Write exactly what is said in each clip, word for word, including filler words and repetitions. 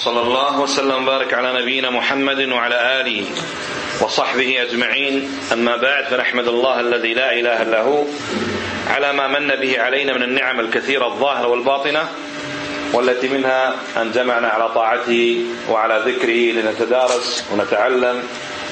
صلى الله وسلم وبارك على نبينا محمد وعلى آله وصحبه أجمعين. أما بعد، فنحمد الله الذي لا إله إلا هو على ما من به علينا من النعم الكثيرة الظاهرة والباطنة، والتي منها أن جمعنا على طاعته وعلى ذكره لنتدارس ونتعلم،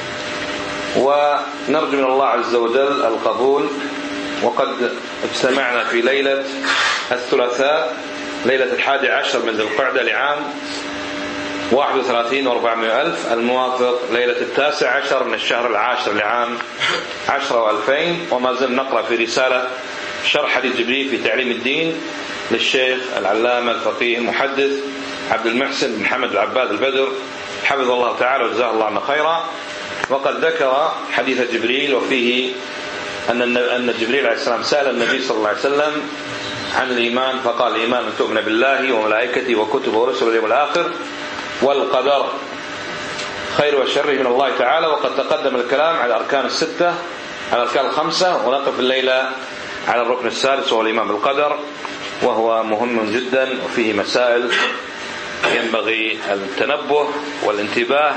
ونرجو من الله عز وجل القبول. وقد اجتمعنا في ليلة الثلاثاء، ليلة الحادي عشر من ذي القعدة لعام واحد وثلاثين وأربعمائة ألف، الموافق ليلة التاسع عشر من الشهر العاشر لعام عشرة وألفين. وما زلنا نقرأ في رسالة شرح حديث جبريل في تعليم الدين للشيخ العلامة الفقيه المحدث عبد المحسن بن محمد العباد البدر حفظه الله تعالى وجزاه الله عنا خيرا. وقد ذكر حديث جبريل وفيه أن أن جبريل عليه السلام سأل النبي صلى الله عليه وسلم عن الإيمان، فقال: الإيمان أن تؤمن بالله وملائكته وكتبه ورسله واليوم الآخر والقدر خير وشر من الله تعالى. وقد تقدم الكلام على الأركان الستة، على الأركان الخمسة، ونقف الليلة على الركن السادس وهو الإيمان بالقدر، وهو مهم جدا وفيه مسائل ينبغي التنبه والانتباه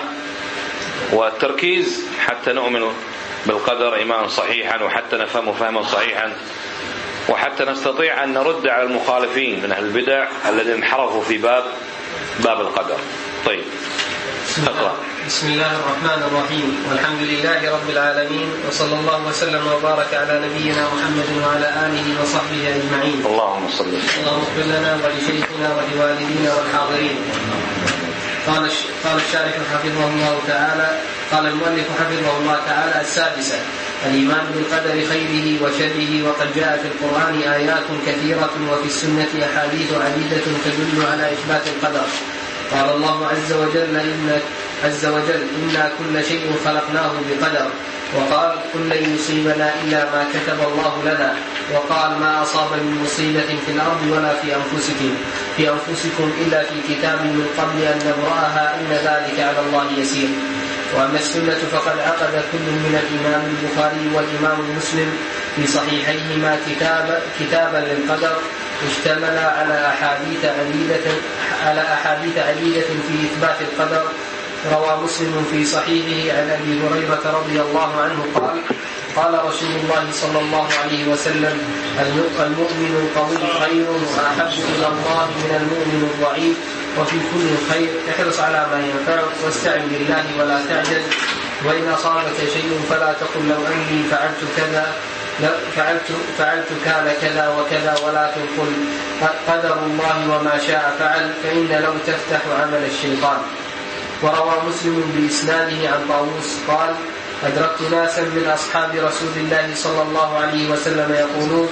والتركيز حتى نؤمن بالقدر إيمانا صحيحا، وحتى نفهمه فهما صحيحا، وحتى نستطيع أن نرد على المخالفين من أهل البدع الذين انحرفوا في باب باب القدر. طيب، اقرأ. بسم الله الرحمن الرحيم، والحمد لله رب العالمين، وصلى الله وسلم وبارك على نبينا محمد وعلى آله وصحبه أجمعين. اللهم صل وسلم. اللهم اغفر لنا ولشيخنا ولوالدينا والحاضرين. قال قال الشارح حفظه الله تعالى، قال المؤلف حفظه الله تعالى: السادسة الإيمان بالقدر خيره وشره. وقد جاء في القرآن آيات كثيرة وفي السنة أحاديث عديدة تدل على إثبات القدر. قال الله عز وجل إن عز وجل إنا كل شيء خلقناه بقدر. وقال: كل لن يصيبنا إلا ما كتب الله لنا. وقال: ما أصاب من مصيبة في الأرض ولا في أنفسكم في أنفسكم إلا في كتاب من قبل أن نبرأها إن ذلك على الله يسير. وأما السنة فقد عقد كل من الإمام البخاري والإمام مسلم في صحيحيهما كتاب كتابا للقدر اشتمل على أحاديث عديدة على أحاديث عديدة في إثبات القدر. روى مسلم في صحيحه عن أبي هريرة رضي الله عنه قال: قال رسول الله صلى الله عليه وسلم: المؤمن القوي خير وأحب إلى الله من المؤمن الضعيف، وفي كل خير احرص على ما ينفعك واستعن بالله ولا تعجز، وإن أصابك شيء فلا تقل لو أني فعلت كذا فعلت, فعلت كان كذا وكذا، ولكن قل قدر الله وما شاء فعل، فإن لو تفتح عمل الشيطان. وروى مسلم بإسناده عن طاووس قال: أدركت ناسا من أصحاب رسول الله صلى الله عليه وسلم يقولون: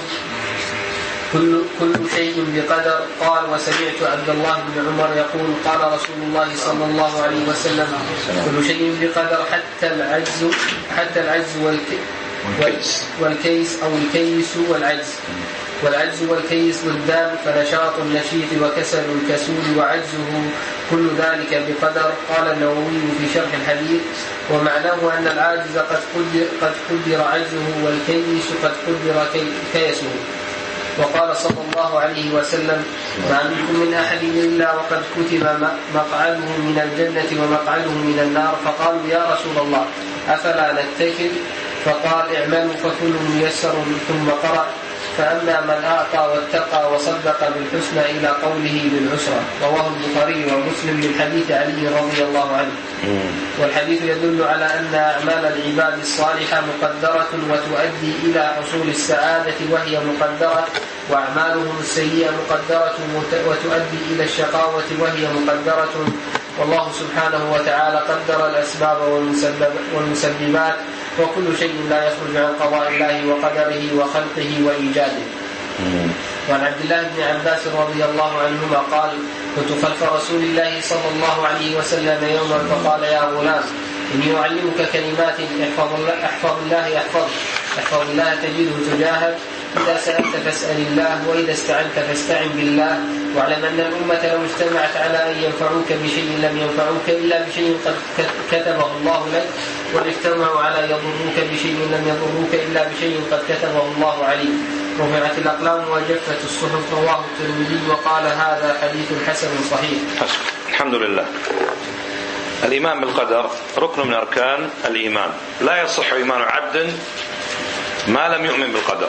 كل, كل شيء بقدر. قال: وسمعت عبد الله بن عمر يقول: قال رسول الله صلى الله عليه وسلم: كل شيء بقدر حتى العجز حتى العجز والكيس, والكيس أو الكيس والعجز والعجز والكيس ضدان، فنشاط النشيط وكسل الكسول وعجزه كل ذلك بقدر. قال النووي في شرح الحديث: ومعناه أن العاجز قد قدر, قد قدر عجزه، والكيس قد قدر كيسه. وقال صلى الله عليه وسلم: ما منكم من أحد إلا وقد كتب مقعده من الجنة ومقعده من النار. فقالوا: يا رسول الله أفلا نتكل؟ فقال: اعملوا فكل ميسر. ثم قرأ: فأما من أعطى واتقى وصدق بالحسنى إلى قوله بالعسرى. رواه البخاري ومسلم من حديث علي رضي الله عنه. والحديث يدل على أن أعمال العباد الصالحة مقدرة وتؤدي إلى حصول السعادة وهي مقدرة، وأعمالهم السيئة مقدرة وتؤدي إلى الشقاوة وهي مقدرة. والله سبحانه وتعالى قدر الأسباب والمسببات، وكل شيء لا يخرج عن قضاء الله وقدره وخلقه وإيجاده. وعن عبد الله بن عباس رضي الله عنهما قال: كنت خلف رسول الله صلى الله عليه وسلم يوما فقال: يا غلام إني أعلمك كلمات احفظ الله احفظ الله يحفظك احفظ الله تجده تجاهك، إذا سألت فاسأل الله، وإذا استعنت فاستعن بالله، واعلم أن الأمة لو اجتمعت على أن ينفعوك بشيء لم ينفعوك إلا بشيء قد كتبه الله لك، وإن اجتمعوا على يضروك بشيء لم يضروك إلا بشيء قد كتبه الله عليك. رفعت الأقلام وجفت الصحف. رواه الترمذي وقال: هذا حديث حسن صحيح. الحمد لله. الإيمان بالقدر ركن من أركان الإيمان، لا يصح إيمان عبد ما لم يؤمن بالقدر،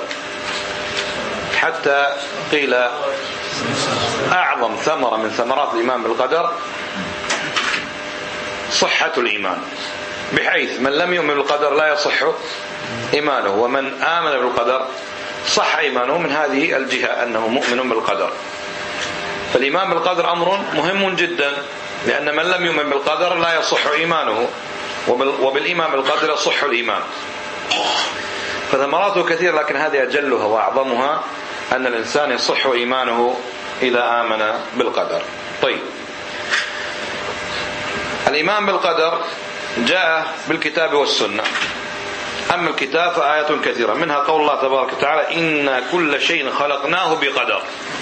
حتى قيل أعظم ثمرة من ثمرات الإيمان بالقدر صحة الإيمان، بحيث من لم يؤمن بالقدر لا يصح إيمانه، ومن آمن بالقدر صح إيمانه من هذه الجهة أنه مؤمن بالقدر. فالإيمان بالقدر أمر مهم جدا، لأن من لم يؤمن بالقدر لا يصح إيمانه، وبالإيمان بالقدر يصح الإيمان. فثمراته كثير، لكن هذه أجلها وأعظمها أن الإنسان يصح إيمانه إذا آمن بالقدر. طيب، الإيمان بالقدر جاء بالكتاب والسنة. أما الكتاب فآيات كثيرة، منها قول الله تبارك وتعالى: إن كل شيء خلقناه بقدر.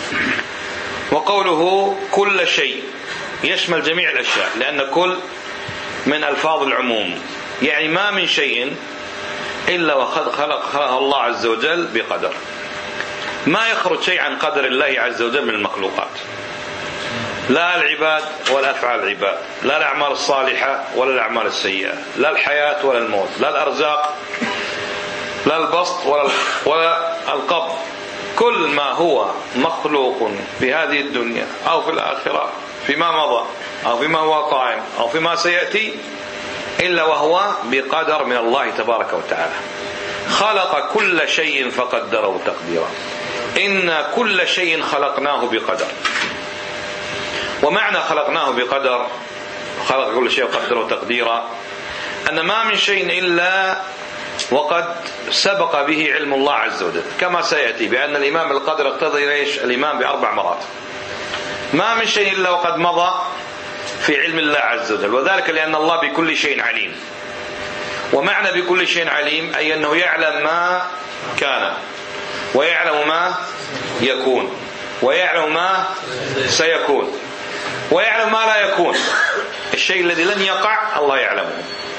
وقوله كل شيء يشمل جميع الأشياء، لأن كل من ألفاظ العموم، يعني ما من شيء إلا وقد خلق خلقه الله عز وجل بقدر. ما يخرج شيء عن قدر الله عز وجل من المخلوقات، لا العباد ولا أفعال العباد، لا الأعمال الصالحة ولا الأعمال السيئة، لا الحياة ولا الموت، لا الأرزاق، لا البسط ولا ولا القبض. كل ما هو مخلوق في هذه الدنيا أو في الآخرة، فيما مضى أو فيما هو قائم أو فيما سيأتي، إلا وهو بقدر من الله تبارك وتعالى. خلق كل شيء فقدره تقديرا. إن كل شيء خلقناه بقدر. ومعنى خلقناه بقدر، خلق كل شيء وقدره تقديرا، أن ما من شيء إلا وقد سبق به علم الله عز وجل، كما سيأتي بأن الإيمان بالقدر يقتضي ليش الإيمان بأربع مرات. ما من شيء إلا وقد مضى في علم الله عز وجل، وذلك لأن الله بكل شيء عليم. ومعنى بكل شيء عليم أي أنه يعلم ما كان، ويعلم ما يكون، ويعلم ما سيكون، ويعلم ما لا يكون. الشيء الذي لن يقع الله يعلمه،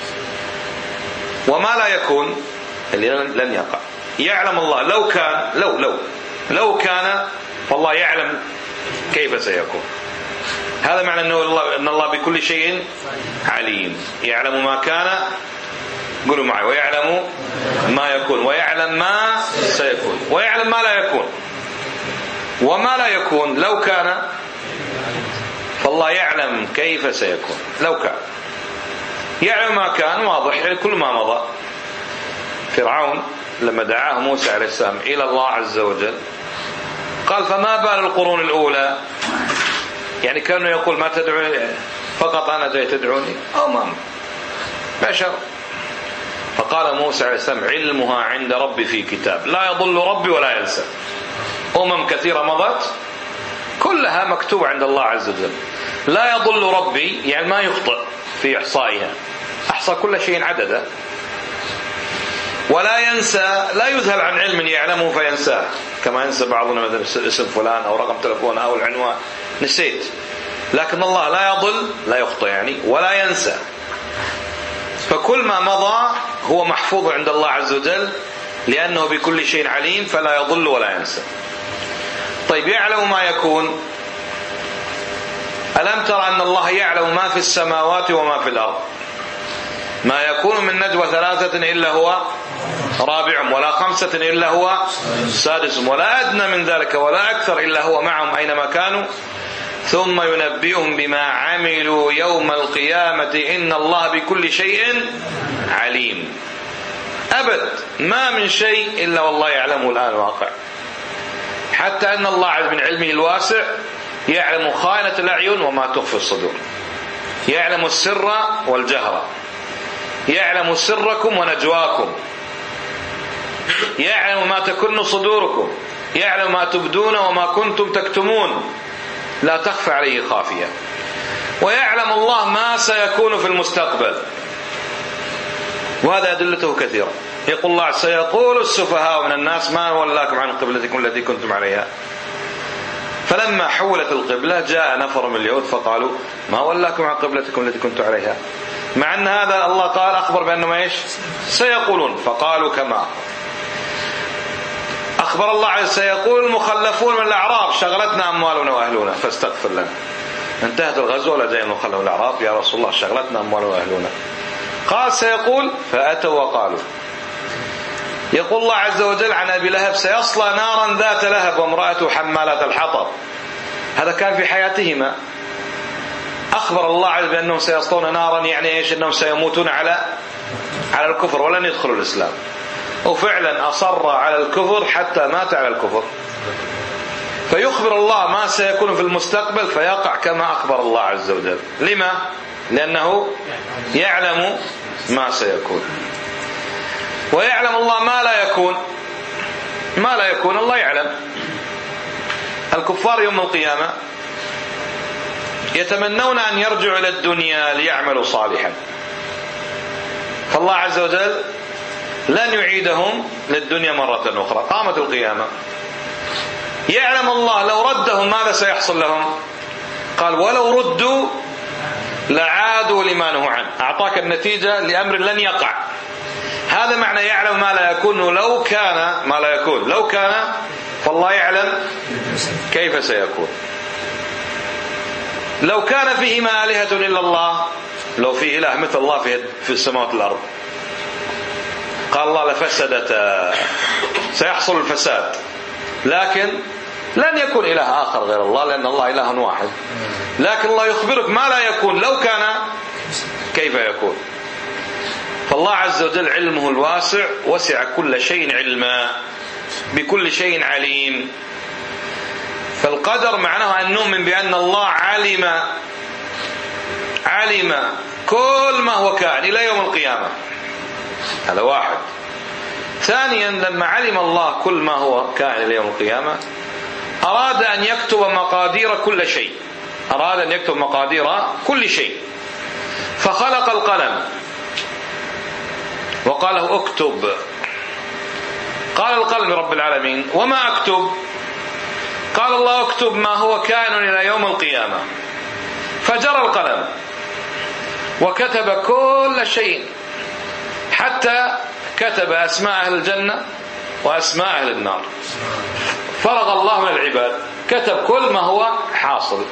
وما لا يكون اللي لن يقع يعلم الله. لو كان لو لو لو كان فالله يعلم كيف سيكون. هذا معنى أنه الله أن الله بكل شيء عليم، يعلم ما كان، قولوا معي، ويعلم ما يكون، ويعلم ما سيكون، ويعلم ما لا يكون. وما لا يكون لو كان فالله يعلم كيف سيكون. لو كان يعلم ما كان واضح، يعني كل ما مضى. فرعون لما دعاه موسى عليه السلام إلى الله عز وجل قال: فما بال القرون الأولى؟ يعني كانوا يقول: ما تدعوني فقط أنا جاي تدعوني أو ما بشر. فقال موسى عليه السلام: علمها عند ربي في كتاب لا يضل ربي ولا ينسى. أمم كثيرة مضت كلها مكتوبة عند الله عز وجل. لا يضل ربي يعني ما يخطئ في إحصائها، أحصى كل شيء عددا. ولا ينسى، لا يذهل عن علم يعلمه فينساه، كما ينسى بعضنا مثلا اسم فلان أو رقم تلفون أو العنوان، نسيت. لكن الله لا يضل، لا يخطئ يعني، ولا ينسى. فكل ما مضى هو محفوظ عند الله عز وجل، لأنه بكل شيء عليم، فلا يضل ولا ينسى. طيب، يعلم ما يكون. ألم ترى أن الله يعلم ما في السماوات وما في الأرض؟ ما يكون من نجوى ثلاثة إلا هو رابعهم، ولا خمسة إلا هو سادسهم، ولا أدنى من ذلك ولا أكثر إلا هو معهم أينما كانوا، ثم ينبئهم بما عملوا يوم القيامة إن الله بكل شيء عليم. أبد ما من شيء إلا والله يعلمه الآن واقع. حتى أن الله من علمه الواسع يعلم خائنة الأعين وما تخفي الصدور، يعلم السر والجهر، يعلم سركم ونجواكم، يعلم ما تكن صدوركم، يعلم ما تبدون وما كنتم تكتمون، لا تخفى عليه خافية. ويعلم الله ما سيكون في المستقبل، وهذا أدلته كثيرة. يقول الله: سيقول السفهاء من الناس ما ولاكم عن قبلتكم التي كنتم عليها. فلما حولت القبلة جاء نفر من اليهود فقالوا: ما ولاكم عن قبلتكم التي كنتم عليها. مع أن هذا الله قال أخبر بأنهم إيش سيقولون، فقالوا كما أخبر الله عز. سيقول المخلفون من الأعراب: شغلتنا أموالنا وأهلنا فاستغفر لنا. انتهت الغزوة لديهم خلوا الأعراب يا رسول الله شغلتنا أموال وأهلنا. قال سيقول فأتوا وقالوا. يقول الله عز وجل عن أبي لهب سيصلى نارا ذات لهب وامرأته حمالة الحطب. هذا كان في حياتهما. أخبر الله عز وجل بأنهم سيصلون نارا، يعني إيش؟ أنهم سيموتون على على الكفر ولن يدخلوا الإسلام. وفعلا أصر على الكفر حتى مات على الكفر. فيخبر الله ما سيكون في المستقبل فيقع كما أخبر الله عز وجل. لما؟ لأنه يعلم ما سيكون، ويعلم الله ما لا يكون. ما لا يكون الله يعلم. الكفار يوم القيامة يتمنون أن يرجعوا إلى الدنيا ليعملوا صالحا، فالله عز وجل لن يعيدهم للدنيا مرة أخرى. قامت القيامة يعلم الله لو ردهم ماذا سيحصل لهم؟ قال ولو ردوا لعادوا لما نهوا عنه. أعطاك النتيجة لأمر لن يقع. هذا معنى يعلم ما لا يكون. لو كان ما لا يكون لو كان فالله يعلم كيف سيكون. لو كان فيهما آلهة إلا الله، لو في إله مثل الله في السماوات والأرض، قال الله لفسدتا، سيحصل الفساد. لكن لن يكون إله آخر غير الله لأن الله إله واحد. لكن الله يخبرك ما لا يكون لو كان كيف يكون. فالله عز وجل علمه الواسع وسع كل شيء علما، بكل شيء عليم. فالقدر معناه أن نؤمن بأن الله علم علم كل ما هو كائن إلى يوم القيامة. هذا واحد. ثانيا لما علم الله كل ما هو كائن إلى يوم القيامة أراد أن يكتب مقادير كل شيء. أراد أن يكتب مقادير كل شيء فخلق القلم وقال له اكتب. قال القلم رب العالمين وما أكتب؟ قال الله اكتب ما هو كائن إلى يوم القيامة. فجرى القلم وكتب كل شيء حتى كتب أسماء أهل الجنة وأسماء أهل النار. فرغ الله من العباد، كتب كل ما هو حاصل.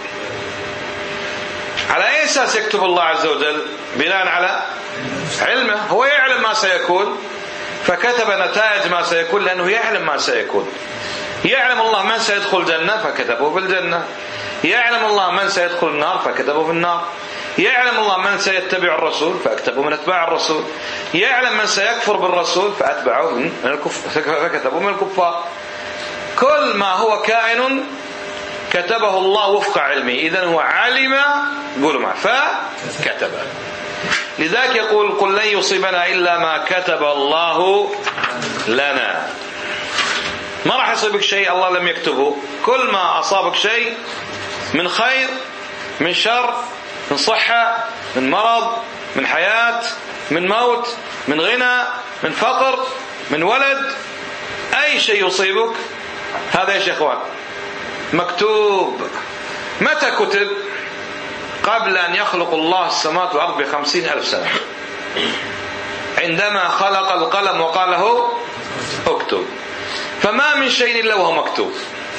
على أي أساس يكتب الله عز وجل؟ بناء على علمه. هو يعلم ما سيكون فكتب نتائج ما سيكون لأنه يعلم ما سيكون. يعلم الله من سيدخل الجنة فكتبه في الجنة. يعلم الله من سيدخل النار فكتبه في النار. يعلم الله من سيتبع الرسول فأكتبه من أتباع الرسول. يعلم من سيكفر بالرسول فأتبعه من الكفر فكتبه من الكفار. كل ما هو كائن كتبه الله وفق علمه. إذن هو علم قولوا معه فكتب. لذلك يقول قل لن يصيبنا إلا ما كتب الله لنا. ما راح يصيبك شيء الله لم يكتبه. كل ما أصابك شيء من خير من شر من صحة من مرض من حياة من موت من غنى من فقر من ولد، أي شيء يصيبك هذا يا إخوان مكتوب. متى كتب؟ قبل أن يخلق الله السماوات والأرض بخمسين ألف سنة، عندما خلق القلم وقال له اكتب. فما من شيء إلا وهو مكتوب.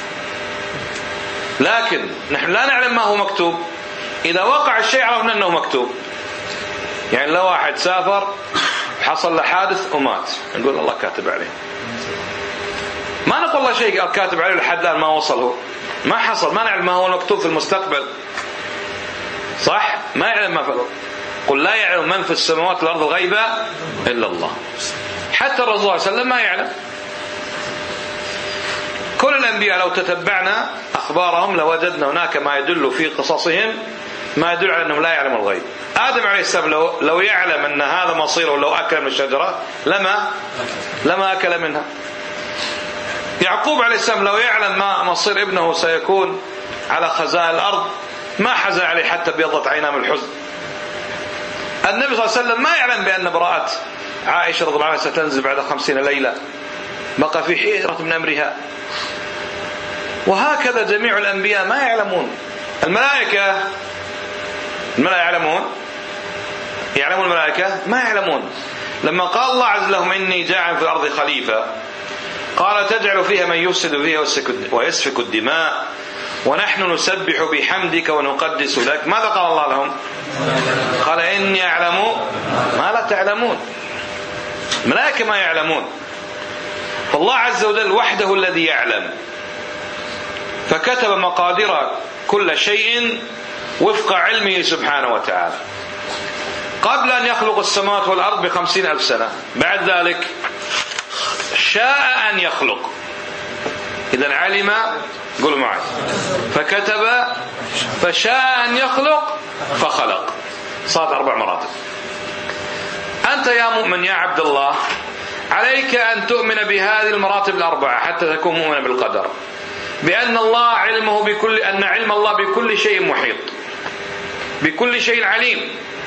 لكن نحن لا نعلم ما هو مكتوب. إذا وقع الشيء عرفنا أنه مكتوب. يعني لو واحد سافر حصل له حادث ومات نقول الله كاتب عليه. ما نقول الله شيء كاتب عليه لحد الآن ما وصله، ما حصل، ما نعلم ما هو مكتوب في المستقبل. صح؟ ما يعلم ما فعله. قل لا يعلم من في السماوات والأرض الغيب إلا الله. حتى الرسول صلى الله عليه وسلم ما يعلم. كل الأنبياء لو تتبعنا أخبارهم لوجدنا هناك ما يدل في قصصهم ما يدل على أنهم لا يعلم الغيب. آدم عليه السلام لو, لو يعلم أن هذا مصيره لو أكل من الشجرة لما لما أكل منها. يعقوب عليه السلام لو يعلم ما مصير ابنه سيكون على خزائن الأرض ما حزن عليه حتى بيضت عيناه من الحزن. النبي صلى الله عليه وسلم ما يعلم بأن براءة عائشة رضي الله عنها ستنزل بعد خمسين ليلة، بقى في حيرة من أمرها. وهكذا جميع الأنبياء ما يعلمون. الملائكة الملائكة يعلمون يعلمون الملائكة ما يعلمون. لما قال الله عز لهم إني جاعل في الأرض خليفة قال تجعل فيها من يفسد فيها ويسفك الدماء ونحن نسبح بحمدك ونقدس لك. ماذا قال الله لهم؟ قال إني أعلم ما لا تعلمون. الملائكة ما يعلمون، فالله عز وجل وحده الذي يعلم، فكتب مقادير كل شيء وفق علمه سبحانه وتعالى قبل أن يخلق السماوات والأرض بخمسين ألف سنة. بعد ذلك شاء أن يخلق. إذن علم، قولوا معي، فكتب، فشاء أن يخلق، فخلق. صارت أربع مراتب. أنت يا مؤمن يا عبد الله عليك أن تؤمن بهذه المراتب الأربعة حتى تكون مؤمنا بالقدر، بأن الله علمه بكل أن علم الله بكل شيء محيط، بكل شيء عليم.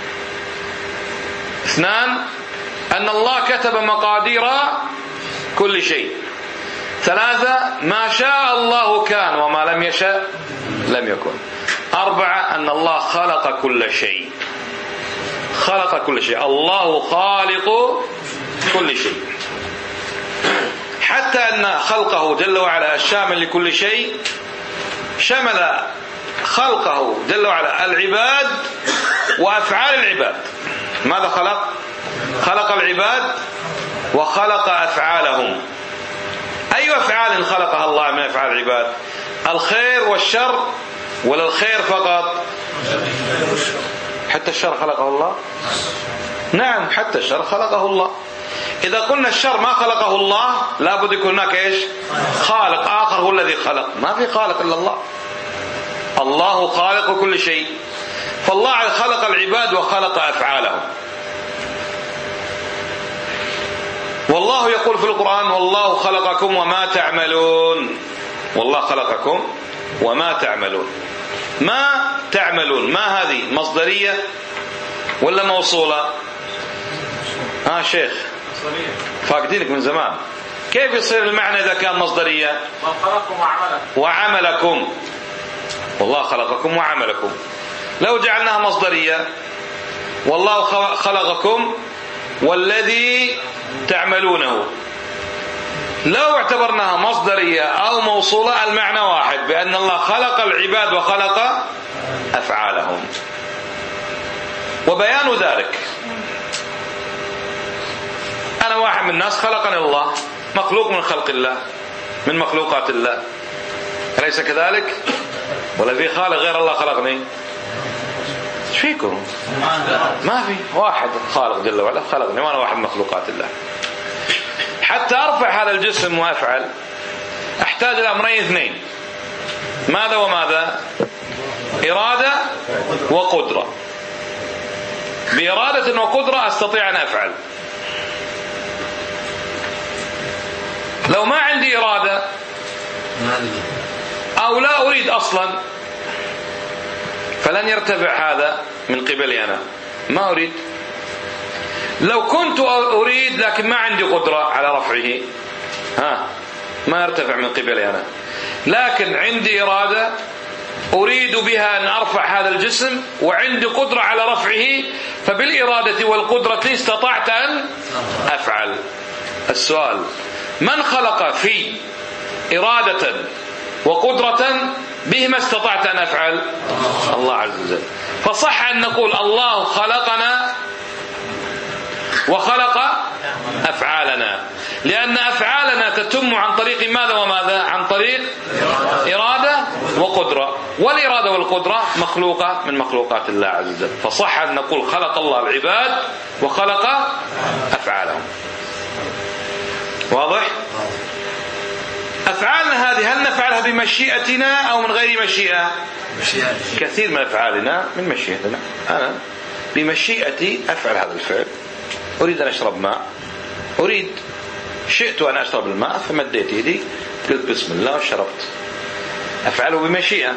اثنان، أن الله كتب مقادير كل شيء. ثلاثة، ما شاء الله كان وما لم يشاء لم يكن. أربعة، أن الله خلق كل شيء، خلق كل شيء. الله خالق كل شيء، حتى أن خلقه جل وعلا الشامل لكل شيء شمل خلقه جل وعلا العباد وأفعال العباد. ماذا خلق؟ خلق العباد وخلق أفعالهم. أي أفعال خلقها الله من أفعال العباد؟ الخير والشر، ولا الخير فقط؟ حتى الشر خلقه الله؟ نعم، حتى الشر خلقه الله. إذا قلنا الشر ما خلقه الله لابد يكون هناك إيش؟ خالق آخر هو الذي خلق. ما في خالق إلا الله. الله خالق كل شيء، فالله خلق العباد وخلق أفعالهم. والله يقول في القرآن: والله خلقكم وما تعملون. والله خلقكم وما تعملون. ما تعملون، ما هذه مصدرية ولا موصولة؟ ها شيخ فاقدينك من زمان. كيف يصير المعنى إذا كان مصدرية؟ خلقكم وعملكم. وعملكم، والله خلقكم وعملكم. لو جعلناها مصدرية: والله خلقكم والذي تعملونه، لو اعتبرناها مصدرية أو موصولة المعنى واحد، بأن الله خلق العباد وخلق أفعالهم. وبيان ذلك: أنا واحد من الناس، خلقني الله، مخلوق من خلق الله، من مخلوقات الله، أليس كذلك؟ ولا في خالق غير الله خلقني؟ ايش فيكم؟ ما في، واحد خالق جل وعلا خلقني وأنا واحد من مخلوقات الله. حتى أرفع هذا الجسم وأفعل أحتاج إلى أمرين اثنين: ماذا وماذا؟ إرادة وقدرة. بإرادة وقدرة أستطيع أن أفعل. لو ما عندي إرادة أو لا أريد أصلا فلن يرتفع هذا من قبلي أنا، ما أريد. لو كنت أريد لكن ما عندي قدرة على رفعه، ها ما يرتفع من قبلي أنا. لكن عندي إرادة أريد بها أن أرفع هذا الجسم، وعندي قدرة على رفعه، فبالإرادة والقدرة استطعت أن أفعل. السؤال: من خلق في إرادة وقدرة بهما استطعت أن أفعل؟ الله عز وجل. فصح أن نقول الله خلقنا وخلق أفعالنا، لأن أفعالنا تتم عن طريق ماذا وماذا؟ عن طريق إرادة وقدرة، والإرادة والقدرة مخلوقة من مخلوقات الله عز وجل. فصح أن نقول خلق الله العباد وخلق أفعالهم. واضح؟ أفعالنا هذه هل نفعلها بمشيئتنا أو من غير مشيئة؟ كثير من أفعالنا من مشيئتنا. أنا بمشيئتي أفعل هذا الفعل. أريد أن أشرب ماء، أريد شئت أن أشرب الماء فمديت يدي قلت بسم الله وشربت، أفعله بمشيئة.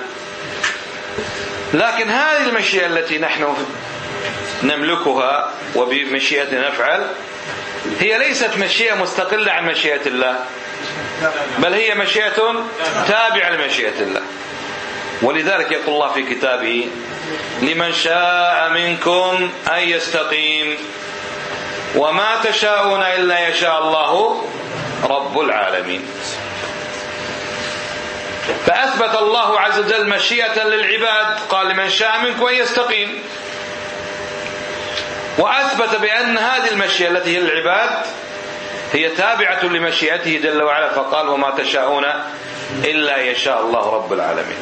لكن هذه المشيئة التي نحن نملكها وبمشيئتنا نفعل هي ليست مشيئة مستقلة عن مشيئة الله، بل هي مشيئة تابعة لمشيئة الله. ولذلك يقول الله في كتابه: لمن شاء منكم أن يستقيم وما تشاءون إلا يشاء الله رب العالمين. فأثبت الله عز وجل مشيئة للعباد، قال لمن شاء منكم أن يستقيم، وأثبت بأن هذه المشيئة التي هي للعباد هي تابعة لمشيئته جل وعلا، فقال وما تشاءون إلا يشاء الله رب العالمين.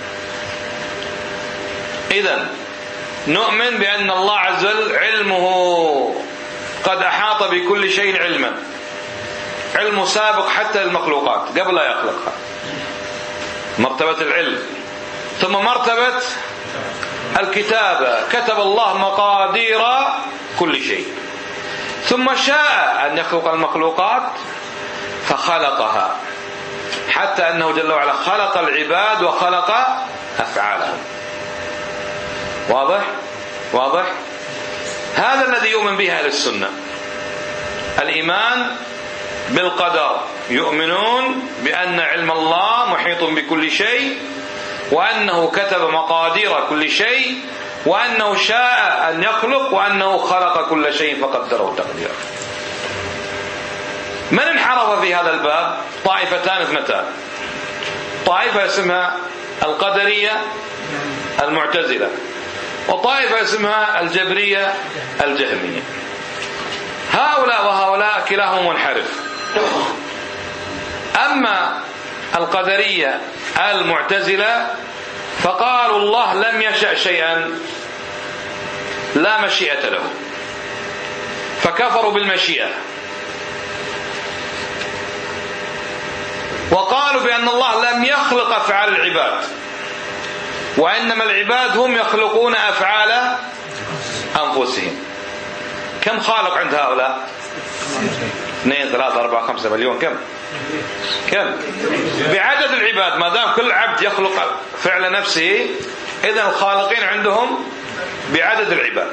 إذن نؤمن بأن الله عز وجل علمه قد أحاط بكل شيء علما، علم سابق حتى المخلوقات قبل لا يخلقها، مرتبة العلم. ثم مرتبة الكتابة، كتب الله مقادير كل شيء، ثم شاء أن يخلق المخلوقات فخلقها، حتى أنه جل وعلا خلق العباد وخلق أفعالهم. واضح؟ واضح؟ هذا الذي يؤمن به أهل السنة، الإيمان بالقدر، يؤمنون بأن علم الله محيط بكل شيء، وأنه كتب مقادير كل شيء، وأنه شاء أن يخلق، وأنه خلق كل شيء فقدره تقديرا. من انحرف في هذا الباب؟ طائفتان اثنتان، طائفة اسمها القدرية المعتزلة، وطائفة اسمها الجبرية الجهمية. هؤلاء وهؤلاء كلاهم منحرف. أما القدرية المعتزلة فقالوا الله لم يشأ شيئا لا مشيئة له، فكفروا بالمشيئة، وقالوا بأن الله لم يخلق أفعال العباد، وإنما العباد هم يخلقون أفعال أنفسهم. كم خالق عند هؤلاء؟ اثنين ثلاثة أربعة خمسة مليون. كم كم بعدد العباد، ما دام كل عبد يخلق فعل نفسه، إذن الخالقين عندهم بعدد العباد.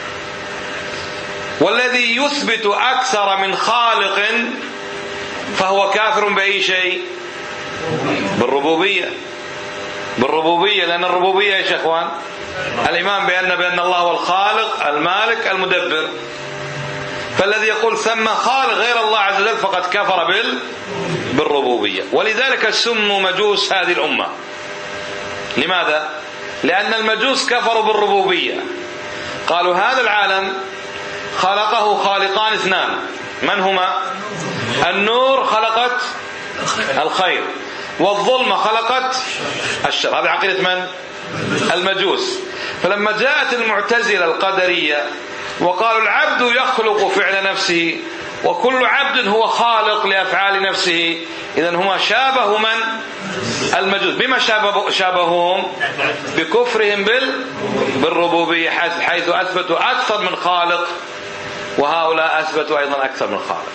والذي يثبت أكثر من خالق فهو كافر بأي شيء؟ بالربوبية. بالربوبية، لأن الربوبية يا إخوان الإيمان بأن بأن الله هو الخالق المالك المدبر. فالذي يقول ثم خالق غير الله عز وجل فقد كفر بال بالربوبية. ولذلك سموا مجوس هذه الأمة. لماذا؟ لأن المجوس كفروا بالربوبية، قالوا هذا العالم خلقه خالقان اثنان، من هما؟ النور خلقت الخير، والظلمة خلقت الشر. هذه عقيدة من؟ المجوس. فلما جاءت المعتزلة القدرية وقالوا العبد يخلق فعل نفسه، وكل عبد هو خالق لأفعال نفسه، إذن هما شابهوا من؟ المجوس. بما شابههم؟ بكفرهم بال... بالربوبية، حيث أثبتوا أكثر من خالق، وهؤلاء أثبتوا أيضا أكثر من خالق.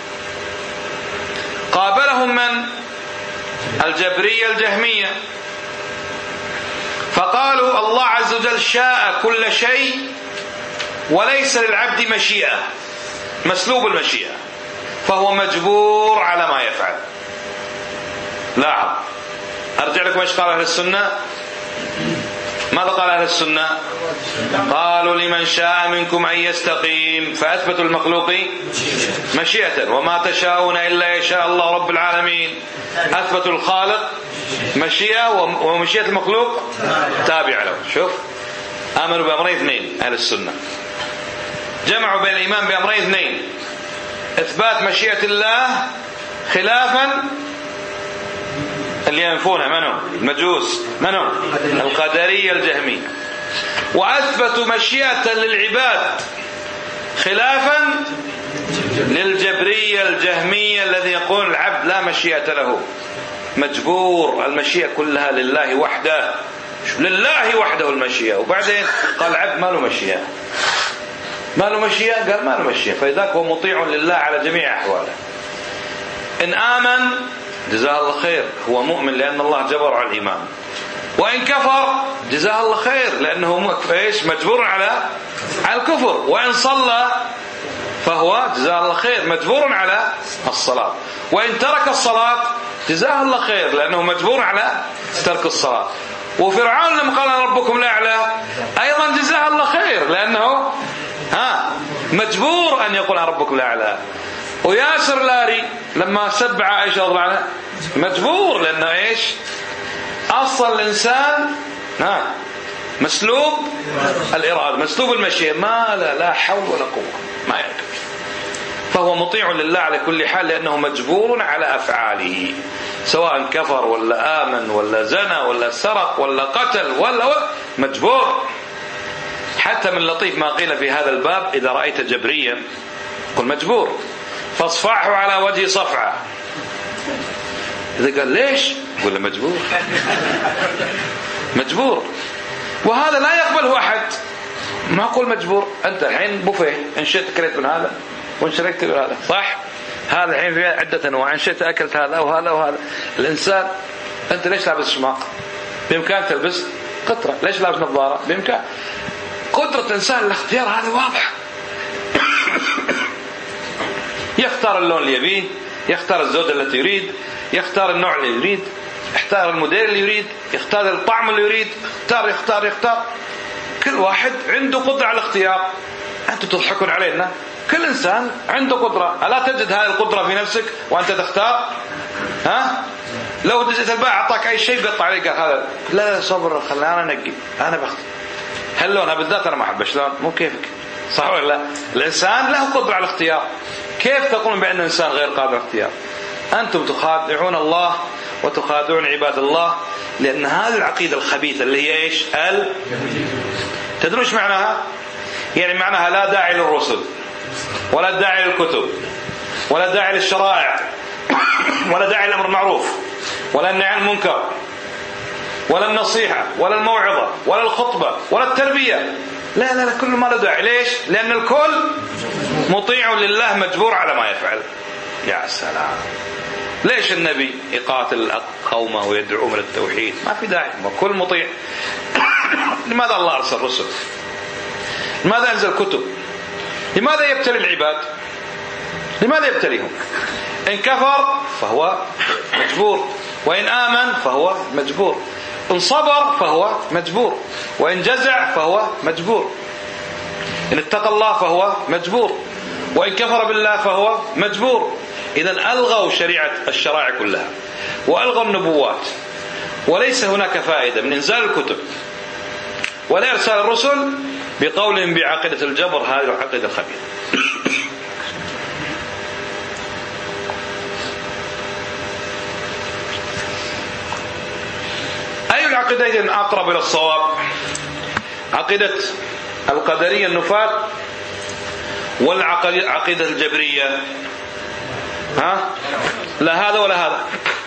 قابلهم من؟ الجبرية الجهمية، فقالوا الله عز وجل شاء كل شيء وليس للعبد مشيئة، مسلوب المشيئة، فهو مجبور على ما يفعل. لاحظ، أرجع لكم ايش قال أهل السنة. ماذا قال أهل السنة؟ قالوا لمن شاء منكم أن يستقيم، فأثبتوا المخلوق مشيئة، وما تشاءون إلا يشاء الله رب العالمين. أثبتوا الخالق مشيئة، ومشيئة المخلوق تابع له. شوف، آمنوا بأمرين اثنين أهل السنة، جمعوا بين الإيمان بأمرين اثنين: إثبات مشيئة الله خلافا اللي ينفونها منهم المجوس، منهم القدرية الجهمية، وأثبتوا مشيئة للعباد خلافا للجبرية الجهمية الذي يقول العبد لا مشيئة له، مجبور، المشيئة كلها لله وحده، لله وحده المشيئة. وبعدين قال العبد ما له مشيئة، ما له مشيئة، قال ما له مشيئة، فإذاك هو مطيع لله على جميع أحواله. إن آمن جزاه الله خير، هو مؤمن لأن الله جبر على الإيمان، وإن كفر جزاه الله خير لأنه إيش؟ مجبور على على الكفر. وإن صلى فهو جزاه الله خير مجبور على الصلاة، وإن ترك الصلاة جزاه الله خير لأنه مجبور على ترك الصلاة. وفرعون لما قال ربكم الأعلى أيضا جزاه الله خير لأنه ها مجبور أن يقول ربكم الأعلى. وياسر لاري لما سب عائشة رضي الله عنها مجبور لأنه إيش؟ أصل الإنسان ها مسلوب الإرادة، مسلوب المشيئة، ما لا, لا حول ولا قوة، ما يقدر. فهو مطيع لله على كل حال لأنه مجبور على أفعاله، سواء كفر ولا آمن ولا زنى ولا سرق ولا قتل ولا مجبور. حتى من لطيف ما قيل في هذا الباب: إذا رأيت جبريا قل مجبور، فاصفعه على وجه صفعة. إذا قال ليش؟ قل مجبور. مجبور. وهذا لا يقبله أحد. ما أقول مجبور. أنت الحين بوفيه، إن شئت كلت من هذا وإن شركت من هذا، صح؟ هذا الحين فيه عدة أنواع، إن شئت أكلت هذا وهذا وهذا. الإنسان أنت ليش لابس شماغ؟ بإمكان تلبس قطرة. ليش لابس نظارة؟ بإمكان. قدرة الإنسان الاختيار هذا واضح. يختار اللون اللي يبيه، يختار الزوجة التي يريد، يختار النوع اللي يريد، يختار الموديل اللي يريد، يختار الطعم اللي يريد، يختار يختار يختار. كل واحد عنده قدرة على الاختيار. أنتم تضحكون علينا. كل إنسان عنده قدرة. ألا تجد هذه القدرة في نفسك وأنت تختار؟ ها؟ لو جئت البائع أعطاك أي شيء بيقطع عليك قال هذا لا صبر خليني أنا أنقي أنا بختار. هاللون بالذات أنا ما أحب شلون مو كيفك، صح ولا لا؟ الإنسان له قدرة على الاختيار. كيف تقولون بأن الإنسان غير قادر على الاختيار؟ أنتم تخادعون الله وتخادعون عباد الله، لأن هذه العقيدة الخبيثة اللي هي إيش؟ ال تدرون إيش معناها؟ يعني معناها لا داعي للرسل ولا داعي للكتب ولا داعي للشرائع ولا داعي للأمر المعروف ولا النهي عن المنكر ولا النصيحة ولا الموعظة ولا الخطبة ولا التربية. لا لا لا، كل ما له داعي. ليش؟ لأن الكل مطيع لله مجبور على ما يفعل. يا سلام. ليش النبي يقاتل قومه ويدعوهم إلى التوحيد؟ ما في داعي، كل مطيع. لماذا الله أرسل رسل؟ لماذا أنزل كتب؟ لماذا يبتلي العباد؟ لماذا يبتليهم؟ إن كفر فهو مجبور، وإن آمن فهو مجبور، إن صبر فهو مجبور، وإن جزع فهو مجبور، إن اتقى الله فهو مجبور، وإن كفر بالله فهو مجبور. إذن ألغوا شريعة الشرائع كلها وألغوا النبوات، وليس هناك فائدة من إنزال الكتب ولا إرسال الرسل بقولهم بعقيدة الجبر. هذه العقيدة الخبيثة. أي العقيدتين أقرب إلى الصواب؟ عقيدة القدرية النفاة ولا عقيدة الجبرية؟ ها؟ لا هذا ولا هذا.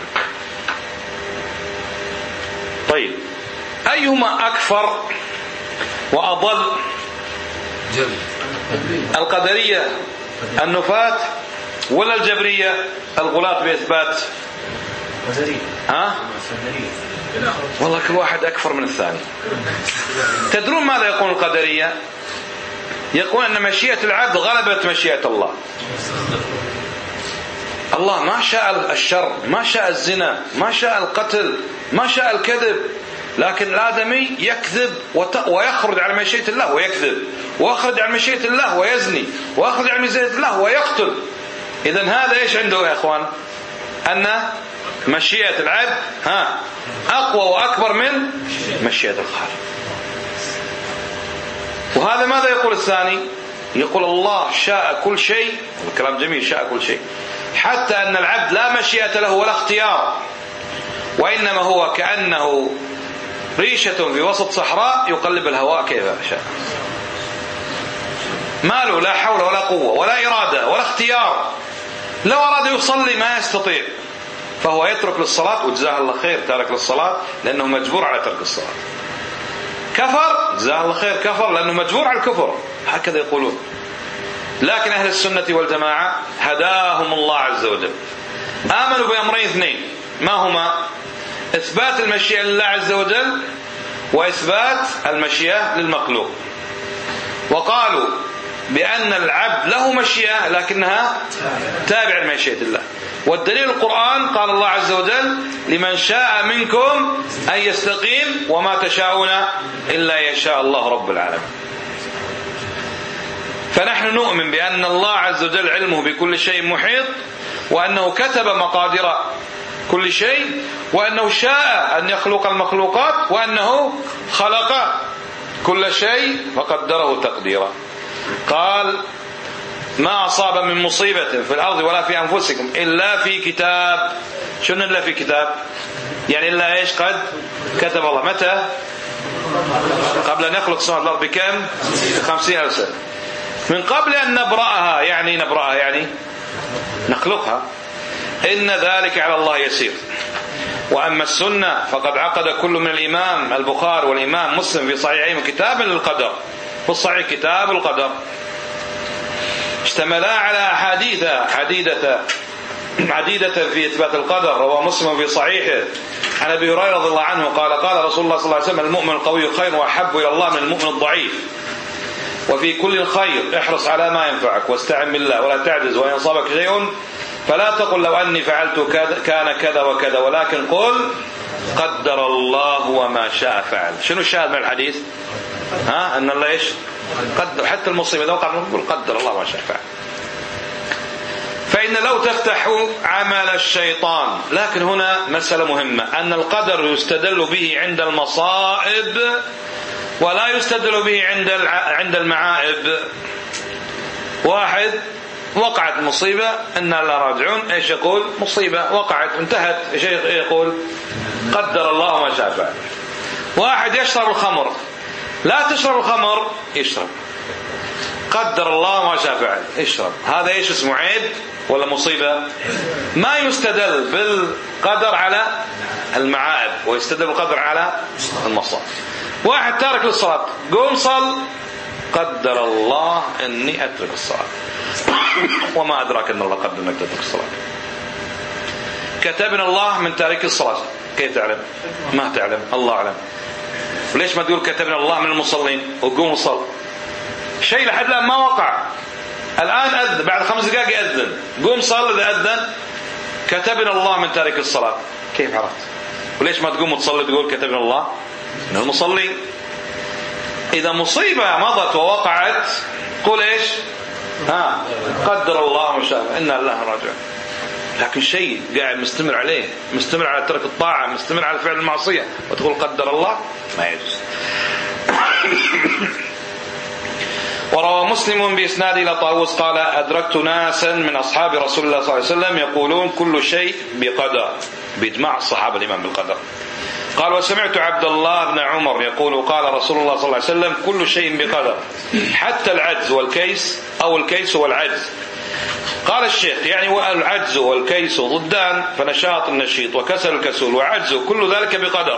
طيب أيهما أكفر وأضل؟ القدرية النفاة ولا الجبرية الغلاة بإثبات؟ ها؟ والله كل واحد أكفر من الثاني. تدرون ماذا يقول القدرية؟ يقول أن مشيئة العبد غلبت مشيئة الله. الله ما شاء الشر، ما شاء الزنا، ما شاء القتل، ما شاء الكذب، لكن الآدمي يكذب ويخرج على مشيئة الله ويكذب، ويخرج على مشيئة الله ويزني، ويخرج على مشيئة الله ويقتل. إذن هذا إيش عنده يا إخوان؟ أن مشيئة العبد ها أقوى وأكبر من مشيئة الخالق. وهذا ماذا يقول الثاني؟ يقول الله شاء كل شيء، الكلام جميل، شاء كل شيء، حتى أن العبد لا مشيئة له ولا اختيار، وإنما هو كأنه ريشة في وسط صحراء يقلب الهواء كيف شاء. ما له لا حول ولا قوة ولا إرادة ولا اختيار. لو أراد يصلي ما يستطيع، فهو يترك للصلاة، وجزاه الله خير تارك للصلاة لأنه مجبور على ترك الصلاة. كفر، جزاه الله خير كفر لأنه مجبور على الكفر، هكذا يقولون. لكن أهل السنة والجماعة هداهم الله عز وجل، آمنوا بأمرين اثنين، ما هما؟ إثبات المشيئة لله عز وجل وإثبات المشيئة للمخلوق. وقالوا بأن العبد له مشيئة لكنها تابع لمشيئة الله. والدليل القرآن، قال الله عز وجل لمن شاء منكم أن يستقيم وما تشاءون إلا يشاء الله رب العالمين. فنحن نؤمن بأن الله عز وجل علمه بكل شيء محيط، وأنه كتب مقادير كل شيء، وأنه شاء أن يخلق المخلوقات، وأنه خلق كل شيء فقدره تقديرا. قال ما أصاب من مصيبة في الأرض ولا في أنفسكم إلا في كتاب. شنو إلا في كتاب؟ يعني إلا إيش؟ قد كتب الله. متى؟ قبل أن يخلق السماوات والأرض بكم؟ خمسين ألف سنة. من قبل أن نبرأها. يعني نبرأها يعني نخلقها. إن ذلك على الله يسير. وأما السنة فقد عقد كل من الإمام البخاري والإمام مسلم في صحيحهما كتابا للقدر. في الصحيح كتاب القدر اشتملا على أحاديث عديدة عديدة في إثبات القدر. روى مسلم في صحيحه عن أبي هريرة رضي الله عنه قال قال رسول الله صلى الله عليه وسلم المؤمن القوي خير وأحب إلى الله من المؤمن الضعيف، وفي كل خير احرص على ما ينفعك واستعن بالله ولا تعجز، وإن أصابك شيء فلا تقل لو أني فعلت كان كذا وكذا، ولكن قل قدر الله وما شاء فعل. شنو الشاهد من الحديث؟ ها أن الله إيش؟ قدر. حتى المصيبة لو قال نقول قدر الله ما شاء فعل. فإن لو تفتح عمل الشيطان. لكن هنا مسألة مهمة، أن القدر يستدل به عند المصائب ولا يستدل به عند عند المعائب. واحد وقعت مصيبة إنا لا راجعون، إيش يقول؟ مصيبة وقعت انتهت، إيش يقول؟ قدر الله ما شاء فعل. واحد يشرب الخمر، لا تشرب الخمر، يشرب، قدر الله ما شاء فعل، يشرب. هذا إيش اسمه؟ عيب ولا مصيبة؟ ما يستدل بالقدر على المعائب ويستدل بالقدر على المصائب. واحد تارك للصلاة، قوم صل، قدر الله أني أترك الصلاة. وما أدراك أن الله قدر أنك تترك الصلاة. كتبنا الله من تارك الصلاة، كيف تعلم؟ ما تعلم، الله أعلم. وليش ما تقول كتبنا الله من المصلين وقوم صل؟ شيء لحد الآن ما وقع، الآن أذن، بعد خمس دقائق يأذن، قوم صل. إذا أذن كتبنا الله من تارك الصلاة، كيف عرفت؟ وليش ما تقوم وتصلي تقول كتبنا الله من المصلين؟ إذا مصيبة مضت ووقعت قول إيش؟ ها قدر الله ما شاء، إنا لله راجعون. لكن شيء قاعد مستمر عليه، مستمر على ترك الطاعة، مستمر على فعل المعصية، وتقول قدر الله، ما يجوز. وروى مسلم بإسناد إلى طاووس قال أدركت ناسا من أصحاب رسول الله صلى الله عليه وسلم يقولون كل شيء بقدر، بإجماع الصحابة الإيمان بالقدر. قال وسمعت عبد الله بن عمر يقول قال رسول الله صلى الله عليه وسلم كل شيء بقدر حتى العجز والكيس، أو الكيس والعجز. قال الشيخ يعني العجز والكيس ضدان، فنشاط النشيط وكسل الكسول وعجز كل ذلك بقدر.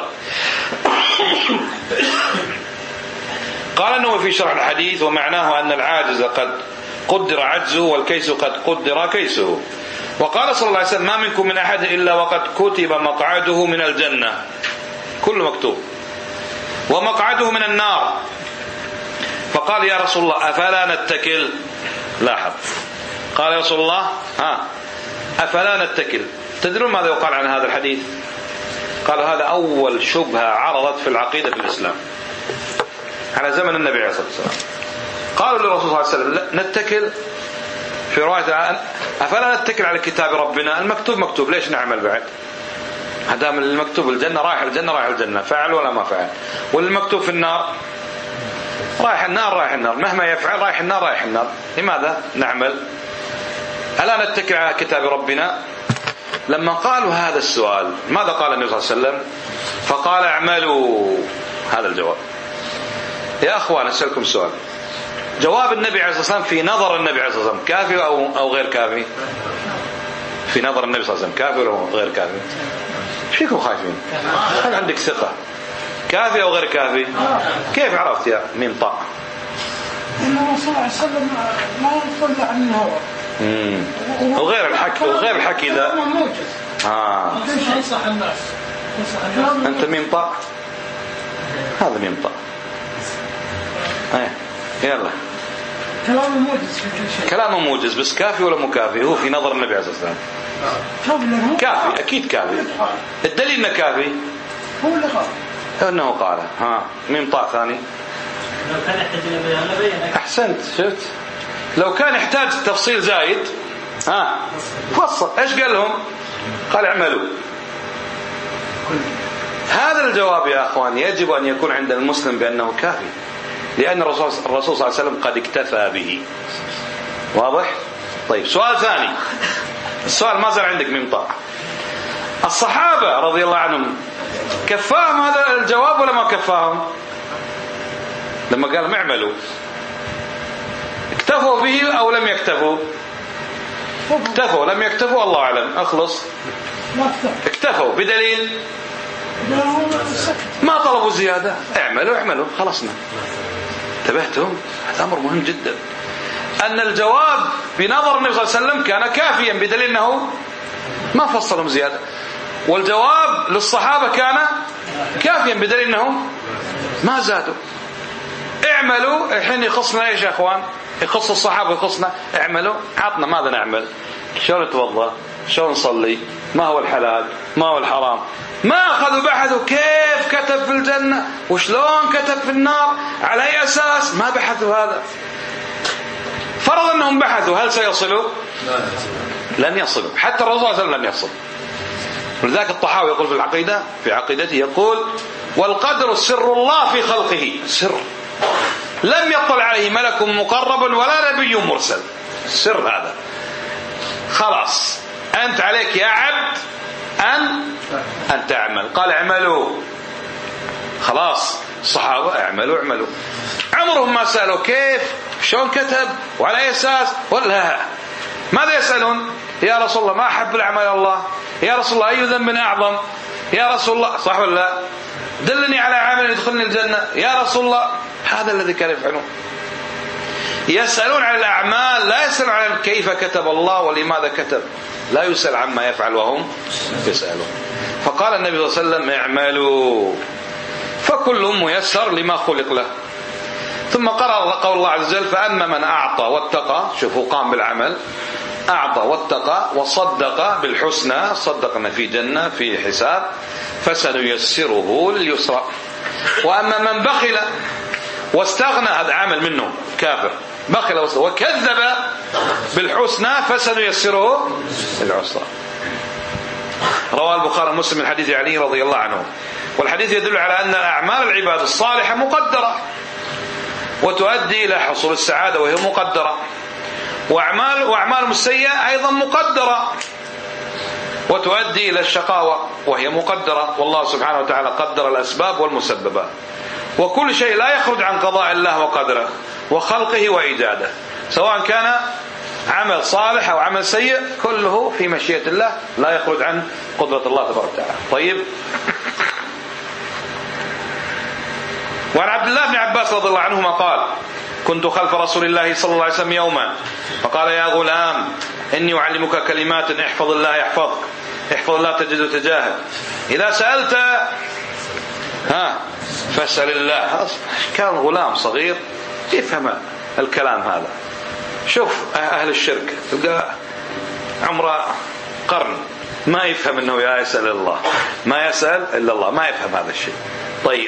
قال أنه في شرح الحديث ومعناه أن العاجز قد قدر عجزه والكيس قد قدر كيسه. وقال صلى الله عليه وسلم ما منكم من أحد إلا وقد كتب مقعده من الجنة، كل مكتوب، ومقعده من النار. فقال يا رسول الله أفلا نتكل؟ لاحظ، قال يا رسول الله ها أفلا نتكل. تدرون ماذا يقال عن هذا الحديث؟ قال هذا أول شبهة عرضت في العقيدة في الإسلام على زمن النبي عليه الصلاة والسلام. قالوا للرسول صلى الله عليه وسلم نتكل، في رواية أفلا نتكل على كتاب ربنا؟ المكتوب مكتوب، ليش نعمل بعد؟ هذا من المكتوب الجنة رايح الجنة رايح الجنة، فعل ولا ما فعل. والمكتوب في النار رايح النار رايح النار، مهما يفعل رايح النار رايح النار، لماذا نعمل؟ ألا نتكل على كتاب ربنا؟ لما قالوا هذا السؤال ماذا قال النبي صلى الله عليه وسلم؟ فقال اعملوا. هذا الجواب. يا أخوان أسألكم سؤال، جواب النبي عليه الصلاة والسلام في نظر النبي عليه الصلاة والسلام كافي أو أو غير كافي؟ في نظر النبي صلى الله عليه وسلم كافي أو غير كافي؟ ايش فيكم خايفين؟ هل عندك ثقة؟ كافي أو غير كافي؟ كيف عرفت يا مين طاء؟ إن الرسول صلى الله عليه وسلم ما يطلع عن الهوى. امم وغير الحكي وغير الحكي ذا اه ينصح الناس. أنت مين طاء؟ هذا مين طاء؟ ايه يلا كلامه موجز في كل شيء. كلامه موجز، بس كافي ولا مو كافي؟ هو في نظر النبي عليه الصلاة والسلام كافي، أكيد كافي. الدليل إنه كافي، هو اللي قال إنه قال. ها مين طاء ثاني؟ لو كان يحتاج إلى بيان. أحسنت، شفت؟ لو كان يحتاج تفصيل زايد ها فصل. إيش قال لهم؟ قال اعملوا. هذا الجواب يا أخوان يجب أن يكون عند المسلم بأنه كافي، لأن الرسول صلى الله عليه وسلم قد اكتفى به. واضح؟ طيب سؤال ثاني، السؤال ما زال عندك من طاقة. الصحابة رضي الله عنهم كفاهم هذا الجواب ولا ما كفاهم؟ لما قال ما اعملوا اكتفوا به أو لم يكتفوا؟ اكتفوا. لم يكتفوا الله أعلم. أخلص. اكتفوا بدليل ما طلبوا زيادة. اعملوا اعملوا خلصنا. انتبهتم؟ هذا أمر مهم جدا، أن الجواب بنظر النبي صلى الله عليه وسلم كان كافيا بدليل أنه ما فصلهم زيادة، والجواب للصحابة كان كافيا بدليل أنهم ما زادوا. اعملوا الحين يخصنا ايش يا اخوان؟ يخص الصحابة يخصنا. اعملوا، عطنا ماذا نعمل؟ شلون نتوضا؟ شلون نصلي؟ ما هو الحلال؟ ما هو الحرام؟ ما أخذوا بحثوا كيف كتب في الجنة وشلون كتب في النار على أي أساس. ما بحثوا هذا. فرض أنهم بحثوا، هل سيصلوا؟ لن يصلوا. حتى الرسول صلى الله عليه وسلم لن يصل. ولذلك الطحاوي يقول في العقيدة في عقيدته يقول: والقدر سر الله في خلقه، سر لم يطلع عليه ملك مقرب ولا نبي مرسل. سر هذا. خلاص أنت عليك يا عبد أن أن تعمل. قال اعملوا. خلاص الصحابة اعملوا اعملوا. عمرهم ما سألوا كيف شلون كتب وعلى أي أساس، ولا ماذا يسألون؟ يا رسول الله ما أحب الأعمال الله، يا رسول الله أي ذنب أعظم، يا رسول الله صح ولا لا، دلني على عمل يدخلني الجنة يا رسول الله. هذا الذي كانوا يفعلون. يسألون عن الأعمال، لا يسألون عن كيف كتب الله ولماذا كتب. لا يسأل عما يفعل وهم يسألون. فقال النبي صلى الله عليه وسلم اعملوا فكل ميسر لما خلق له. ثم قرأ قول الله عز وجل: فأما من أعطى واتقى، شوفوا قام بالعمل، أعطى واتقى وصدق بالحسنى، صدقنا في جنة في حساب، فسنيسره لليسرى. وأما من بخل واستغنى، هذا عمل منه كافر، بخل وكذب بالحسنى فسنيسره للعسرى. رواه البخاري ومسلم من حديث علي رضي الله عنه. والحديث يدل على أن أعمال العباد الصالحة مقدرة وتؤدي إلى حصول السعادة وهي مقدرة، وأعمال وأعمالهم السيئة أيضا مقدرة وتؤدي إلى الشقاوة وهي مقدرة. والله سبحانه وتعالى قدر الأسباب والمسببات، وكل شيء لا يخرج عن قضاء الله وقدره وخلقه وإيجاده، سواء كان عمل صالح أو عمل سيء، كله في مشيئة الله لا يخرج عن قدرة الله تبارك وتعالى. طيب. وعن عبد الله بن عباس رضي الله عنهما قال: كنت خلف رسول الله صلى الله عليه وسلم يوما فقال: يا غلام إني أعلمك كلمات احفظ الله يحفظك، احفظ الله تجد تجاهك، إذا سألت ها فاسأل الله. كان غلام صغير يفهم الكلام هذا. شوف أهل الشرك تلقى عمره قرن ما يفهم أنه يا يسأل الله، ما يسأل إلا الله، ما يفهم هذا الشيء. طيب.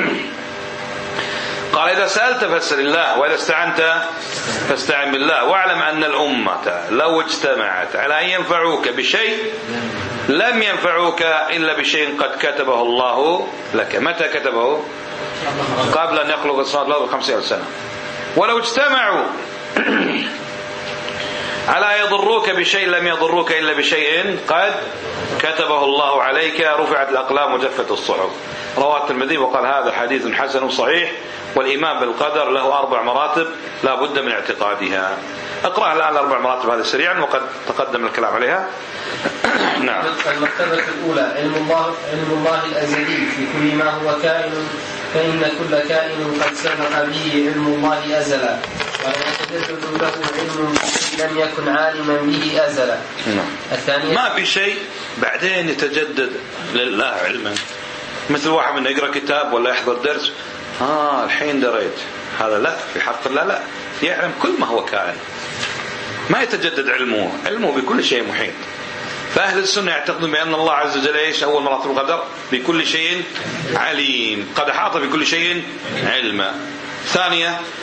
قال: إذا سألت فاسأل الله، وإذا استعنت فاستعن بالله، واعلم أن الأمة لو اجتمعت على أن ينفعوك بشيء لم ينفعوك إلا بشيء قد كتبه الله لك. متى كتبه؟ قبل أن يخلق السماوات والأرض بخمسين ألف سنة. ولو اجتمعوا على يضروك بشيء لم يضروك إلا بشيء قد كتبه الله عليك، رفعت الأقلام وجفت الصحف. رواه الترمذي وقال: هذا حديث حسن صحيح. والإيمان بالقدر له أربع مراتب لا بد من اعتقادها. أقرأ الآن الأربع مراتب هذه سريعا وقد تقدم الكلام عليها. نعم. المرتبة الأولى علم الله، علم الله الأزلي في كل ما هو كائن، فإن كل كائن قد سبق به علم الله أزلا، ولا يتجدد له علم لم يكن عالما به أزلا. الثانية ما في شيء بعدين يتجدد لله علما، مثل واحد من يقرأ كتاب ولا يحضر درس، آه الحين دريت هذا، لا، في حق الله لا، يعلم كل ما هو كائن، ما يتجدد علمه، علمه بكل شيء محيط. فأهل السنة يعتقدون بأن الله عز وجل إيش؟ أول مراتب القدر بكل شيء عليم، قد أحاط بكل شيء علما. ثانية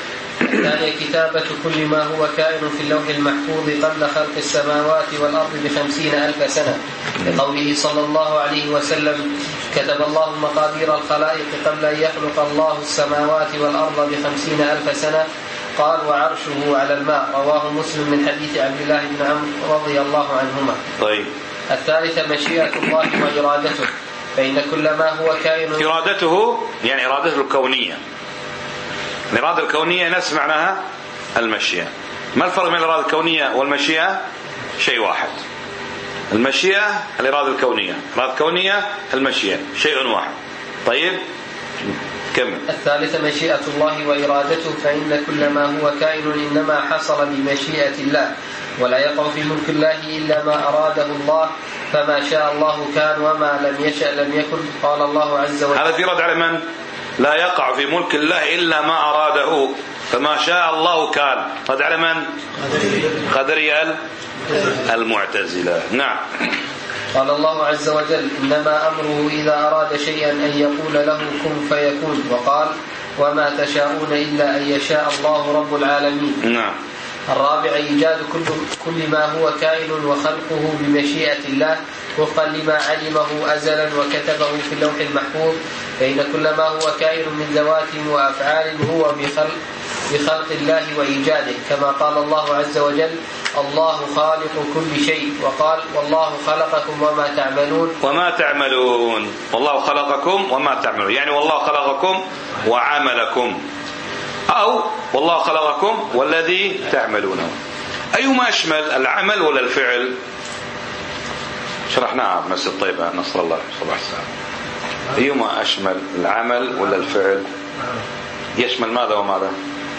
الثانية كتابة كل ما هو كائن في اللوح المحفوظ قبل خلق السماوات والأرض بخمسين ألف سنة، لقوله صلى الله عليه وسلم: كتب الله مقادير الخلائق قبل أن يخلق الله السماوات والأرض بخمسين ألف سنة. قال: وعرشه على الماء. رواه مسلم من حديث عبد الله بن عمرو رضي الله عنهما. طيب. الثالثة مشيئة الله وإرادته، فإن كل ما هو كائن. إرادته يعني إرادته الكونية. الإرادة الكونية نفس معناها المشيئة. ما الفرق بين الإرادة الكونية والمشيئة؟ شيء واحد. المشيئة الإرادة الكونية، الإرادة الكونية المشيئة، شيء واحد. طيب كمل. الثالثة مشيئة الله وإرادته، فإن كل ما هو كائن إنما حصل بمشيئة الله، ولا يقع في ملك الله إلا ما أراده الله، فما شاء الله كان وما لم يشأ لم يكن. قال الله عز وجل. هذا في رد على من؟ لا يقع في ملك الله إلا ما أراده، فما شاء الله كان. رد على من؟ قدري المعتزلة. نعم. قال الله عز وجل: إنما أمره إذا أراد شيئا أن يقول له كن فيكون. وقال: وما تشاءون إلا أن يشاء الله رب العالمين. نعم. الرابع إيجاد كل, كل ما هو كائن وخلقه بمشيئة الله وفقا لما علمه أزلا وكتبه في اللوح المحفوظ، فإن كل ما هو كائن من ذوات وأفعال هو بخلق, بخلق الله وإيجاده، كما قال الله عز وجل: الله خالق كل شيء. وقال: والله خلقكم وما تعملون. وما تعملون، والله خلقكم وما تعملون، يعني والله خلقكم وعملكم، أو والله خلقكم والذي تعملونه. أيما أشمل، العمل ولا الفعل؟ شرحناها بمسجد طيبة نصر الله صباح السلام. أيما أشمل، العمل ولا الفعل؟ يشمل ماذا وماذا؟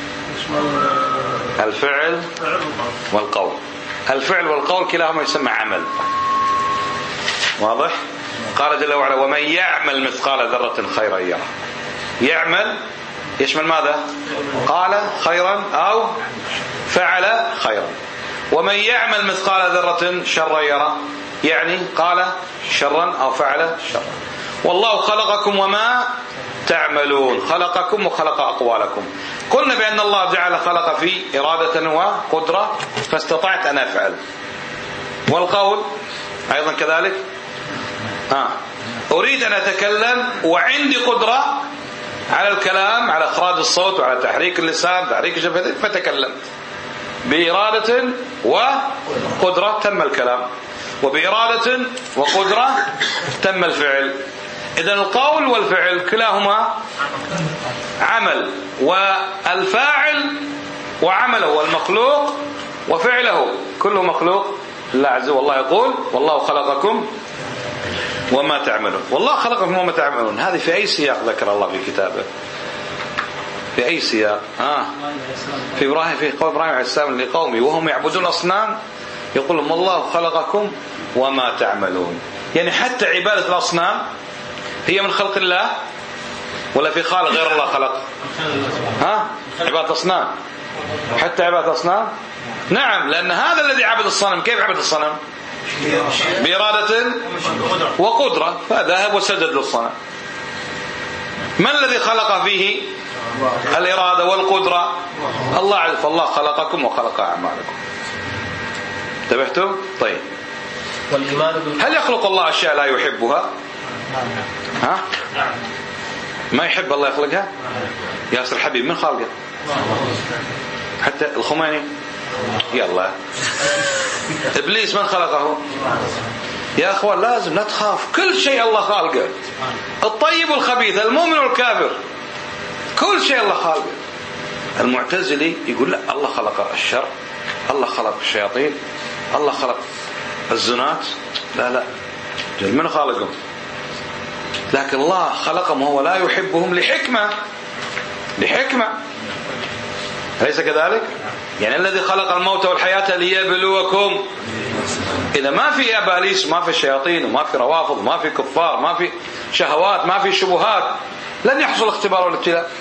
الفعل والقول. الفعل والقول كلاهما يسمى عمل. واضح؟ قال جل وعلا: ومن يعمل مثقال ذرة خيرا يره. يعمل يشمل ماذا؟ قال خيرا أو فعل خيرا. ومن يعمل مثقال ذرة شرا يره، يعني قال شرا أو فعل شرا. والله خلقكم وما تعملون، خلقكم وخلق أقوالكم. قلنا بأن الله جعل خلق في إرادة وقدرة، فاستطعت أن أفعل. والقول أيضا كذلك، آه. أريد أن أتكلم وعندي قدرة على الكلام، على إخراج الصوت وعلى تحريك اللسان، تحريك الشفتين، فتكلمت. بإرادة وقدرة تم الكلام، وبإرادة وقدرة تم الفعل. إذن القول والفعل كلاهما عمل، والفاعل وعمله والمخلوق وفعله كله مخلوق الله عز وجل. والله يقول: والله خلقكم وما تعملون. والله خلقكم وما تعملون، هذه في أي سياق ذكر الله في كتابه؟ في أي سياق؟ آه. في إبراهيم، في قول إبراهيم عليه السلام لقومه وهم يعبدون أصنام، يقول لهم: والله خلقكم وما تعملون. يعني حتى عبادة الأصنام هي من خلق الله ولا في خالق غير الله خلق؟ ها؟ عبادة أصنام، حتى عبادة أصنام؟ نعم، لأن هذا الذي عبد الصنم كيف عبد الصنم؟ بإرادة وقدرة، فذهب وسجد للصنم. من الذي خلق فيه الإرادة والقدرة؟ الله عز وجل. فالله خلقكم وخلق أعمالكم. انتبهتم؟ طيب. هل يخلق الله أشياء لا يحبها؟ ها؟ ما يحب الله يخلقها؟ ياسر الحبيب من خالقه؟ حتى الخميني؟ يلا. إبليس من خلقه؟ يا أخوان لازم لا تخاف، كل شيء الله خالقه، الطيب والخبيث، المؤمن والكافر، كل شيء الله خالقه. المعتزلي يقول: لا، الله خلق الشر، الله خلق الشياطين، الله خلق الزنات. لا لا، من خالقهم؟ لكن الله خلقهم وهو لا يحبهم لحكمة، لحكمة، أليس كذلك؟ يعني الذي خلق الموت والحياة ليبلوكم. إذا ما في أباليس، ما في شياطين، وما في روافض، ما في كفار، ما في شهوات، ما في شبهات، لن يحصل اختبار والابتلاء.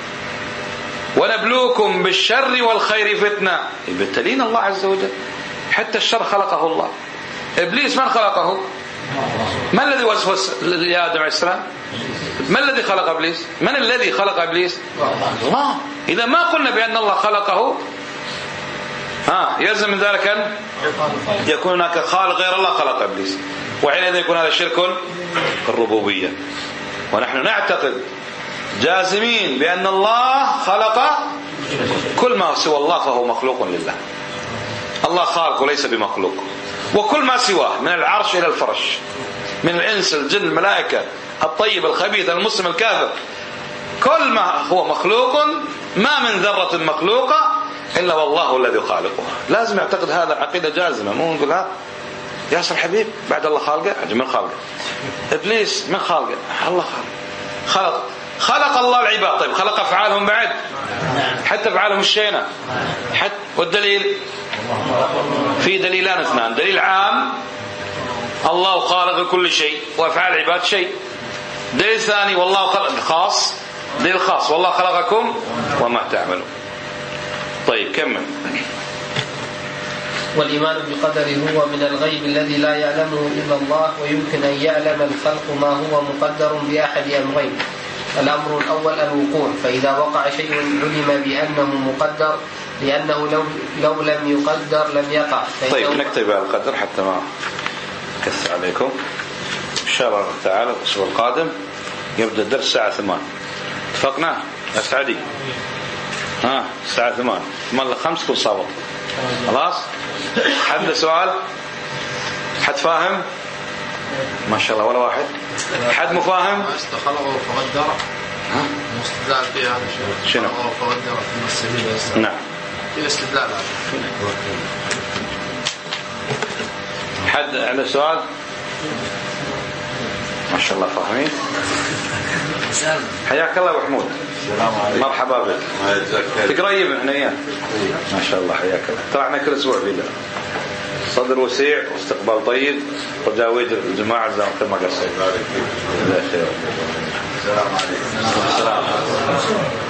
ونبلوكم بالشر والخير فتنة، يبتلين الله عز وجل. حتى الشر خلقه الله. إبليس من خلقه؟ ما الذي وسوس لآدم عليه السلام؟ ما الذي خلق إبليس؟ من الذي خلق إبليس؟ الله. إذا ما قلنا بأن الله خلقه ها يلزم من ذلك أن يكون هناك خالق غير الله خلق إبليس، وحينئذ يكون هذا شرك الربوبية. ونحن نعتقد جازمين بأن الله خلق كل ما سوى الله فهو مخلوق لله. الله خالق وليس بمخلوق، وكل ما سواه من العرش إلى الفرش، من الإنس الجن الملائكة الطيب الخبيث المسلم الكافر، كل ما هو مخلوق ما من ذرة مخلوقة إلا والله الذي خالقها. لازم يعتقد هذا عقيدة جازمة. مو نقول ها ياسر حبيب بعد الله خالقه، من خالقه؟ إبليس من خالقه؟ الله خالق. خلق خلق الله العباد. طيب خلق أفعالهم بعد؟ حتى أفعالهم الشينة. حتى والدليل في دليلان اثنان، دليل عام الله خالق كل شيء وأفعال العباد شيء، دليل ثاني والله خلق خاص، دليل خاص والله خلقكم وما تعملون. طيب كمل. والإيمان بقدر هو من الغيب الذي لا يعلمه إلا الله، ويمكن أن يعلم الخلق ما هو مقدر بأحد أمرين. الأمر الأول الوقوع، فإذا وقع شيء علم بأنه مقدر، لأنه لو, لو لم يقدر لم يقع. طيب نكتب القدر حتى ما كث عليكم. إن شاء الله تعالى الأسبوع القادم يبدأ الدرس الساعة ثمان. اتفقنا؟ أسعدي ها الساعة ثمان ثمان لخمس كل صابت. خلاص؟ حد سؤال؟ حد فاهم؟ ما شاء الله ولا واحد. حد مفاهم؟ استخلقه فقدر. ها؟ استدلال فيه هذا الشيء. شنو؟ فقدر في السبيل. نعم. في استدلال. حد على سؤال؟ ما شاء الله فاهمين. حياك الله أبو حمود. السلام عليكم. مرحبا بك. تقريب احنا اياه. ما شاء الله حياك الله. طلعنا كل اسبوع بلا صدر وسيع واستقبال طيب وجاويد الجماعه زي ما قصيت. السلام عليكم. السلام